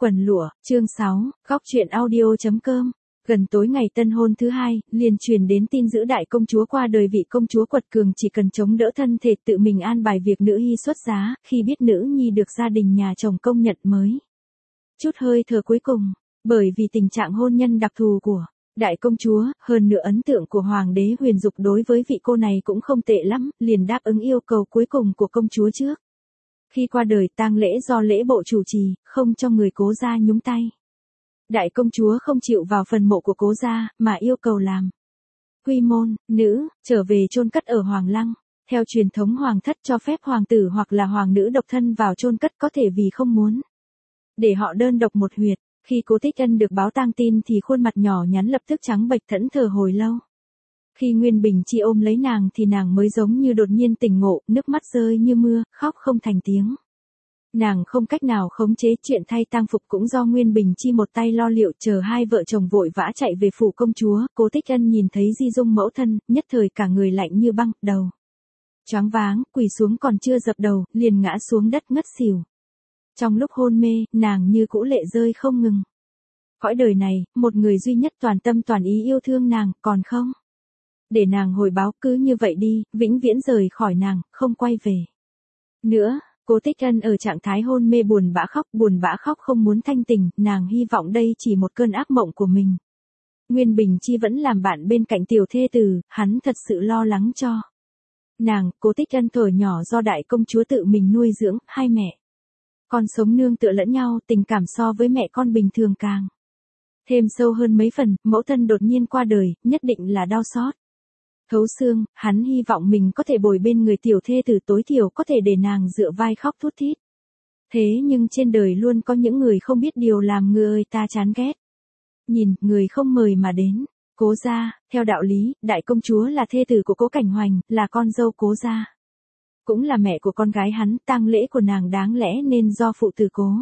Quần lụa, chương 6, góc truyện audio.com. Gần tối ngày tân hôn thứ hai, liền truyền đến tin giữ đại công chúa qua đời. Vị công chúa quật cường chỉ cần chống đỡ thân thể tự mình an bài việc nữ hy xuất giá, khi biết nữ nhi được gia đình nhà chồng công nhận mới chút hơi thở cuối cùng. Bởi vì tình trạng hôn nhân đặc thù của đại công chúa, hơn nữa ấn tượng của hoàng đế Huyền Dục đối với vị cô này cũng không tệ lắm, liền đáp ứng yêu cầu cuối cùng của công chúa trước. Khi qua đời, tang lễ do lễ bộ chủ trì, không cho người cố gia nhúng tay. Đại công chúa không chịu vào phần mộ của cố gia, mà yêu cầu làm quy môn, nữ, trở về chôn cất ở Hoàng Lăng. Theo truyền thống hoàng thất cho phép hoàng tử hoặc là hoàng nữ độc thân vào chôn cất, có thể vì không muốn để họ đơn độc một huyệt. Khi Cố Tích Ân được báo tang tin thì khuôn mặt nhỏ nhắn lập tức trắng bệch, thẫn thờ hồi lâu. Khi Nguyên Bình Chi ôm lấy nàng thì nàng mới giống như đột nhiên tỉnh ngộ, nước mắt rơi như mưa, khóc không thành tiếng. Nàng không cách nào khống chế chuyện thay tang phục cũng do Nguyên Bình Chi một tay lo liệu. Chờ hai vợ chồng vội vã chạy về phủ công chúa, Cố Tích Ân nhìn thấy di dung mẫu thân, nhất thời cả người lạnh như băng, đầu choáng váng, quỳ xuống còn chưa dập đầu, liền ngã xuống đất ngất xỉu. Trong lúc hôn mê, nàng như cũ lệ rơi không ngừng. Cõi đời này, một người duy nhất toàn tâm toàn ý yêu thương nàng, còn không để nàng hồi báo, cứ như vậy đi, vĩnh viễn rời khỏi nàng, không quay về nữa. Cố Tích Ân ở trạng thái hôn mê buồn bã khóc không muốn thanh tỉnh, nàng hy vọng đây chỉ một cơn ác mộng của mình. Nguyên Bình Chi vẫn làm bạn bên cạnh tiểu thê tử, hắn thật sự lo lắng cho nàng. Cố Tích Ân thuở nhỏ do đại công chúa tự mình nuôi dưỡng, hai mẹ con sống nương tựa lẫn nhau, tình cảm so với mẹ con bình thường càng thêm sâu hơn mấy phần. Mẫu thân đột nhiên qua đời, nhất định là đau xót thấu xương, hắn hy vọng mình có thể bồi bên người tiểu thê tử, tối thiểu có thể để nàng dựa vai khóc thút thít. Thế nhưng trên đời luôn có những người không biết điều làm người ta chán ghét. Nhìn, người không mời mà đến. Cố gia, theo đạo lý, đại công chúa là thê tử của Cố Cảnh Hoành, là con dâu Cố gia, cũng là mẹ của con gái hắn, tang lễ của nàng đáng lẽ nên do phụ tử Cố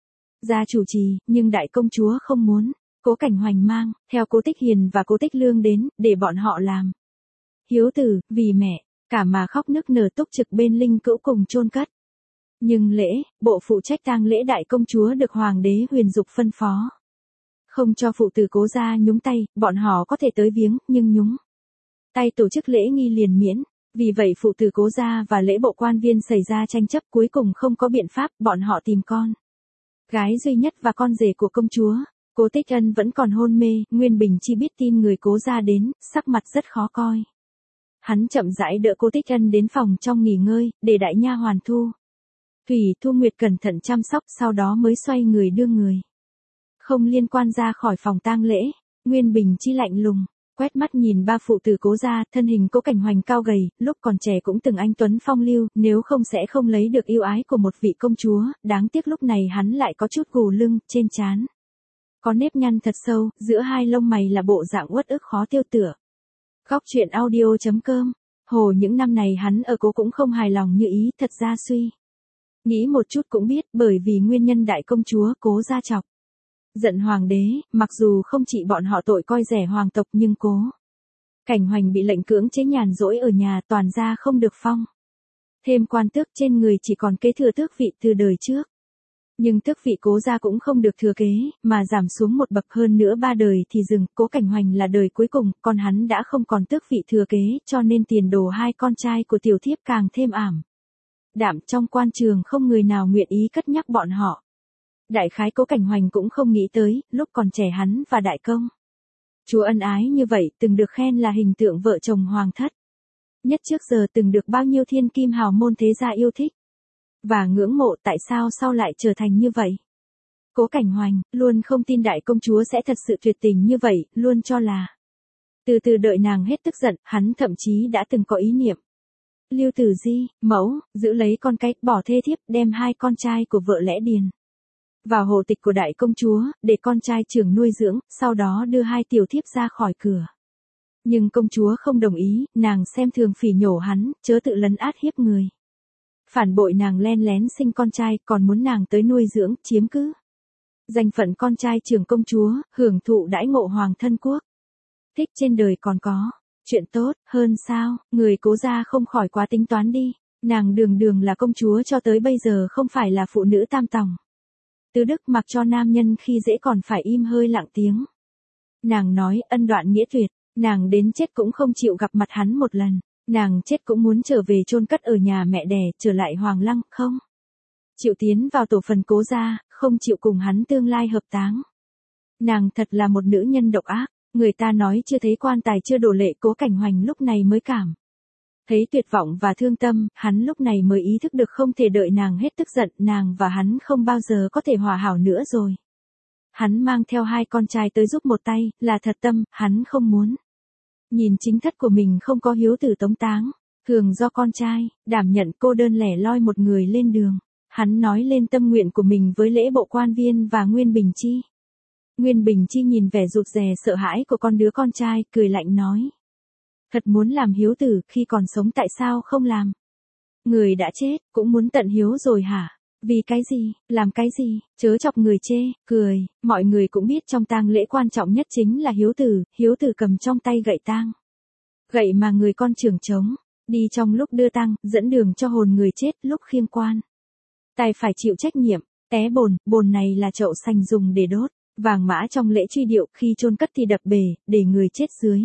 gia chủ trì, nhưng đại công chúa không muốn. Cố Cảnh Hoành mang theo Cố Tích Hiền và Cố Tích Lương đến, để bọn họ làm hiếu tử, vì mẹ, cả mà khóc nức nở, túc trực bên linh cữu cùng chôn cất. Nhưng lễ, bộ phụ trách tang lễ đại công chúa được hoàng đế Huyền Dục phân phó không cho phụ tử Cố gia nhúng tay. Bọn họ có thể tới viếng, nhưng nhúng tay tổ chức lễ nghi liền miễn. Vì vậy phụ tử Cố gia và lễ bộ quan viên xảy ra tranh chấp, cuối cùng không có biện pháp, bọn họ tìm con gái duy nhất và con rể của công chúa. Cố Tích Ân vẫn còn hôn mê, Nguyên Bình Chi biết tin người Cố gia đến, sắc mặt rất khó coi. Hắn chậm rãi đỡ Cố Tích Ân đến phòng trong nghỉ ngơi, để đại nha hoàn Thủy Thu Nguyệt cẩn thận chăm sóc, sau đó mới xoay người đưa người không liên quan ra khỏi phòng tang lễ. Nguyên Bình Chi lạnh lùng quét mắt nhìn ba phụ tử Cố gia, thân hình Cố Cảnh Hoành cao gầy, lúc còn trẻ cũng từng anh tuấn phong lưu, nếu không sẽ không lấy được yêu ái của một vị công chúa. Đáng tiếc lúc này hắn lại có chút gù lưng, trên trán có nếp nhăn thật sâu, giữa hai lông mày là bộ dạng uất ức khó tiêu tựa. Góc truyện audio.com. Hồ những năm này hắn ở Cố cũng không hài lòng như ý, thật ra suy nghĩ một chút cũng biết, bởi vì nguyên nhân đại công chúa Cố gia chọc giận hoàng đế, mặc dù không trị bọn họ tội coi rẻ hoàng tộc, nhưng Cố Cảnh Hoành bị lệnh cưỡng chế nhàn rỗi ở nhà, toàn gia không được phong thêm quan tước, trên người chỉ còn kế thừa tước vị từ đời trước. Nhưng tước vị Cố gia cũng không được thừa kế, mà giảm xuống một bậc, hơn nữa 3 đời thì dừng. Cố Cảnh Hoành là đời cuối cùng, còn hắn đã không còn tước vị thừa kế, cho nên tiền đồ hai con trai của tiểu thiếp càng thêm ảm đạm. Trong quan trường không người nào nguyện ý cất nhắc bọn họ. Đại khái Cố Cảnh Hoành cũng không nghĩ tới, lúc còn trẻ hắn và đại công chúa ân ái như vậy, từng được khen là hình tượng vợ chồng hoàng thất nhất trước giờ, từng được bao nhiêu thiên kim hào môn thế gia yêu thích và ngưỡng mộ. Tại sao sau lại trở thành như vậy? Cố Cảnh Hoành luôn không tin đại công chúa sẽ thật sự tuyệt tình như vậy, luôn cho là từ từ đợi nàng hết tức giận. Hắn thậm chí đã từng có ý niệm lưu tử di, mẫu, giữ lấy con cái, bỏ thê thiếp, đem hai con trai của vợ lẽ điền vào hộ tịch của đại công chúa, để con trai trưởng nuôi dưỡng, sau đó đưa hai tiểu thiếp ra khỏi cửa. Nhưng công chúa không đồng ý, nàng xem thường phỉ nhổ hắn, chớ tự lấn át hiếp người. Phản bội nàng, len lén sinh con trai, còn muốn nàng tới nuôi dưỡng, chiếm cứ danh phận con trai trưởng công chúa, hưởng thụ đãi ngộ hoàng thân quốc thích. Trên đời còn có chuyện tốt hơn sao? Người Cố gia không khỏi quá tính toán đi. Nàng đường đường là công chúa cho tới bây giờ không phải là phụ nữ tam tòng. Tứ đức mặc cho nam nhân khi dễ còn phải im hơi lặng tiếng. Nàng nói ân đoạn nghĩa tuyệt, nàng đến chết cũng không chịu gặp mặt hắn một lần, nàng chết cũng muốn trở về chôn cất ở nhà mẹ đẻ, trở lại Hoàng Lăng, không chịu tiến vào tổ phần Cố gia, không chịu cùng hắn tương lai hợp táng. Nàng thật là một nữ nhân độc ác, người ta nói chưa thấy quan tài chưa đổ lệ, Cố Cảnh Hoành lúc này mới cảm thấy tuyệt vọng và thương tâm, hắn lúc này mới ý thức được không thể đợi nàng hết tức giận, nàng và hắn không bao giờ có thể hòa hảo nữa rồi. Hắn mang theo 2 con trai tới giúp một tay, là thật tâm, hắn không muốn nhìn chính thất của mình không có hiếu tử tống táng, thường do con trai đảm nhận cô đơn lẻ loi một người lên đường. Hắn nói lên tâm nguyện của mình với Lễ Bộ Quan Viên và Nguyên Bình Chi. Nguyên Bình Chi nhìn vẻ rụt rè sợ hãi của con đứa con trai, cười lạnh nói: thật muốn làm hiếu tử, khi còn sống tại sao không làm? Người đã chết, cũng muốn tận hiếu rồi hả? Vì cái gì, làm cái gì, chớ chọc người chê, cười, mọi người cũng biết trong tang lễ quan trọng nhất chính là hiếu tử cầm trong tay gậy tang. Gậy mà người con trưởng trống, đi trong lúc đưa tang, dẫn đường cho hồn người chết, lúc khiêng quan tài phải chịu trách nhiệm, té bồn này là chậu sành dùng để đốt, vàng mã trong lễ truy điệu, khi chôn cất thì đập bể, để người chết dưới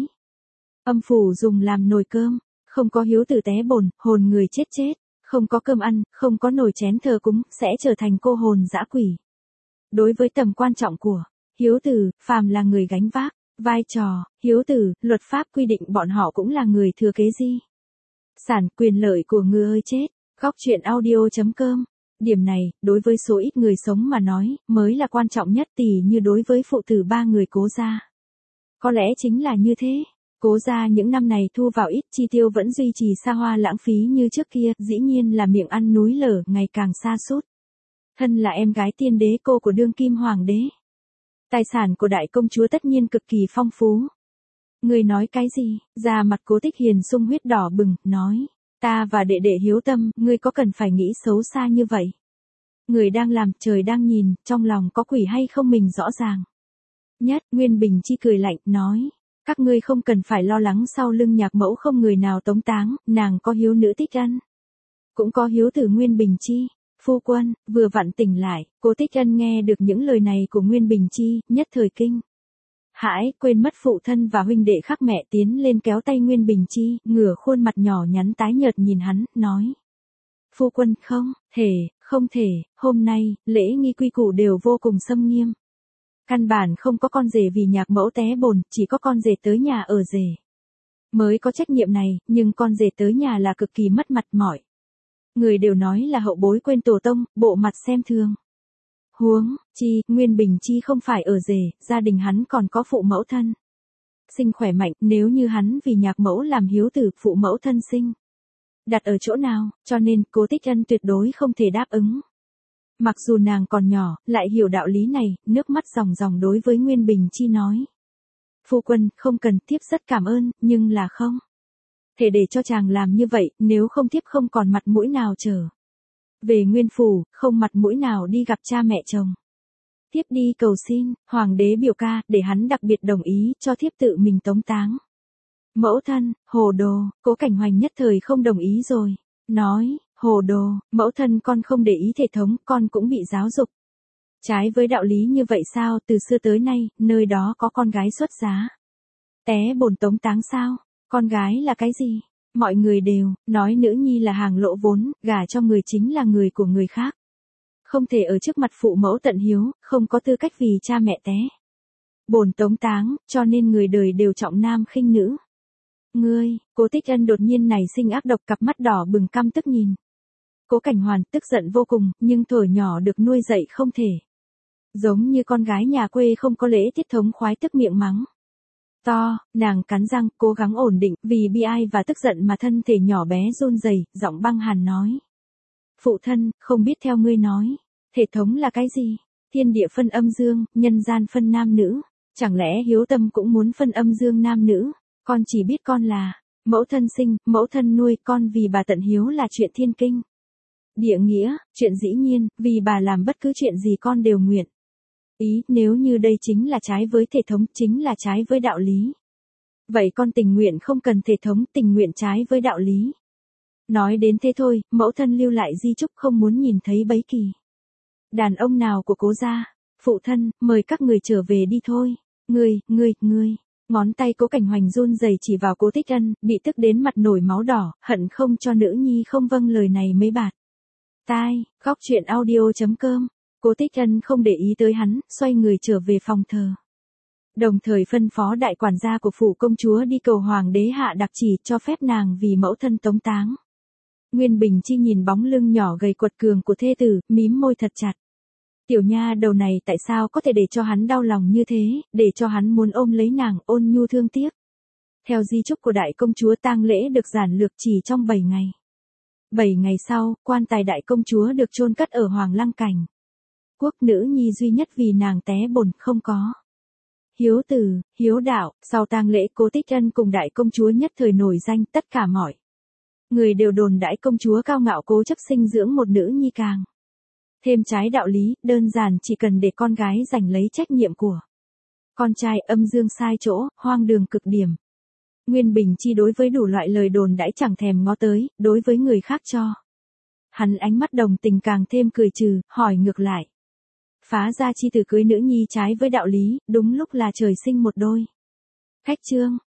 âm phủ dùng làm nồi cơm, không có hiếu tử té bồn, hồn người chết, không có cơm ăn, không có nồi chén thờ cúng, sẽ trở thành cô hồn dã quỷ. Đối với tầm quan trọng của hiếu tử, phàm là người gánh vác vai trò hiếu tử, luật pháp quy định bọn họ cũng là người thừa kế di sản, quyền lợi của người ơi chết. Góc truyện audio.com. Điểm này, đối với số ít người sống mà nói, mới là quan trọng nhất, tỉ như đối với phụ tử 3 người Cố gia. Có lẽ chính là như thế. Cố gia những năm này thu vào ít, chi tiêu vẫn duy trì xa hoa lãng phí như trước kia, dĩ nhiên là miệng ăn núi lở, ngày càng sa sút. Thân là em gái tiên đế cô của đương kim hoàng đế, tài sản của đại công chúa tất nhiên cực kỳ phong phú. Người nói cái gì? Da mặt Cố Tích Hiền sung huyết đỏ bừng, nói: ta và đệ đệ hiếu tâm, ngươi có cần phải nghĩ xấu xa như vậy? Người đang làm, trời đang nhìn, trong lòng có quỷ hay không mình rõ ràng nhất. Nguyên Bình Chi cười lạnh, nói: các ngươi không cần phải lo lắng sau lưng nhạc mẫu không người nào tống táng, nàng có hiếu nữ Tích Ân, cũng có hiếu tử Nguyên Bình Chi. Phu quân, vừa vặn tỉnh lại, Cố Tích Ân nghe được những lời này của Nguyên Bình Chi, nhất thời kinh hãi, quên mất phụ thân và huynh đệ khác mẹ, tiến lên kéo tay Nguyên Bình Chi, ngửa khuôn mặt nhỏ nhắn tái nhợt nhìn hắn, nói: phu quân, không thể, hôm nay, lễ nghi quy củ đều vô cùng xâm nghiêm. Căn bản không có con rể vì nhạc mẫu té bồn, chỉ có con rể tới nhà ở rể mới có trách nhiệm này, nhưng con rể tới nhà là cực kỳ mất mặt mỏi. Người đều nói là hậu bối quên tổ tông, bộ mặt xem thường. Huống chi, Nguyên Bình Chi không phải ở rể, gia đình hắn còn có phụ mẫu thân sinh khỏe mạnh, nếu như hắn vì nhạc mẫu làm hiếu tử, phụ mẫu thân sinh đặt ở chỗ nào, cho nên Cố Tích Ân tuyệt đối không thể đáp ứng. Mặc dù nàng còn nhỏ, lại hiểu đạo lý này, nước mắt ròng ròng đối với Nguyên Bình Chi nói: phu quân, không cần, thiếp rất cảm ơn, nhưng là không thể để cho chàng làm như vậy, nếu không thiếp không còn mặt mũi nào trở về Nguyên phủ, không mặt mũi nào đi gặp cha mẹ chồng. Thiếp đi cầu xin hoàng đế biểu ca, để hắn đặc biệt đồng ý cho thiếp tự mình tống táng. Mẫu thân, hồ đồ. Cố Cảnh Hoành nhất thời không đồng ý rồi, nói: hồ đồ, mẫu thân con không để ý thể thống, con cũng bị giáo dục trái với đạo lý như vậy sao? Từ xưa tới nay, nơi đó có con gái xuất giá té bồn tống táng sao? Con gái là cái gì? Mọi người đều nói nữ nhi là hàng lỗ vốn, gả cho người chính là người của người khác, không thể ở trước mặt phụ mẫu tận hiếu, không có tư cách vì cha mẹ té bồn tống táng, cho nên người đời đều trọng nam khinh nữ. Ngươi, Cố Tích Ân đột nhiên nảy sinh ác độc, cặp mắt đỏ bừng căm tức nhìn Cố Cảnh Hoàn, tức giận vô cùng, nhưng thổi nhỏ được nuôi dạy không thể giống như con gái nhà quê không có lễ tiết thống khoái, tức miệng mắng to. Nàng cắn răng, cố gắng ổn định, vì bi ai và tức giận mà thân thể nhỏ bé run rẩy, giọng băng hàn nói: phụ thân, không biết theo ngươi nói, thể thống là cái gì? Thiên địa phân âm dương, nhân gian phân nam nữ, chẳng lẽ hiếu tâm cũng muốn phân âm dương nam nữ? Con chỉ biết con là mẫu thân sinh, mẫu thân nuôi, con vì bà tận hiếu là chuyện thiên kinh địa nghĩa, chuyện dĩ nhiên, vì bà làm bất cứ chuyện gì con đều nguyện ý, nếu như đây chính là trái với thể thống, chính là trái với đạo lý, vậy con tình nguyện không cần thể thống, tình nguyện trái với đạo lý. Nói đến thế thôi, mẫu thân lưu lại di chúc không muốn nhìn thấy bấy kỳ. Đàn ông nào của Cố gia? Phụ thân, mời các người trở về đi thôi. Ngươi. Ngón tay Cố Cảnh Hoành run rẩy chỉ vào Cố Tích Ân, bị tức đến mặt nổi máu đỏ, hận không cho nữ nhi không vâng lời này mấy bạt. Tai, góc truyện audio.com. Cố Tích Ân không để ý tới hắn, xoay người trở về phòng thờ. Đồng thời phân phó đại quản gia của phủ công chúa đi cầu hoàng đế hạ đặc chỉ cho phép nàng vì mẫu thân tống táng. Nguyên Bình Chi nhìn bóng lưng nhỏ gầy quật cường của thê tử, mím môi thật chặt. Tiểu nha đầu này tại sao có thể để cho hắn đau lòng như thế, để cho hắn muốn ôm lấy nàng, ôn nhu thương tiếc. Theo di chúc của đại công chúa, tang lễ được giản lược chỉ trong 7 ngày. 7 ngày sau, quan tài đại công chúa được chôn cất ở Hoàng Lăng Cảnh. Quốc nữ nhi duy nhất vì nàng té bồn không có. Hiếu tử, hiếu đạo, sau tang lễ Cố Tích Ân cùng đại công chúa nhất thời nổi danh, tất cả mọi người đều đồn đãi công chúa cao ngạo cố chấp sinh dưỡng một nữ nhi càng thêm trái đạo lý, đơn giản chỉ cần để con gái giành lấy trách nhiệm của con trai, âm dương sai chỗ, hoang đường cực điểm. Nguyên Bình Chi đối với đủ loại lời đồn đãi chẳng thèm ngó tới, đối với người khác cho hắn ánh mắt đồng tình càng thêm cười trừ, hỏi ngược lại. Phá gia chi tử cưới nữ nhi trái với đạo lý, đúng lúc là trời sinh một đôi cách chương.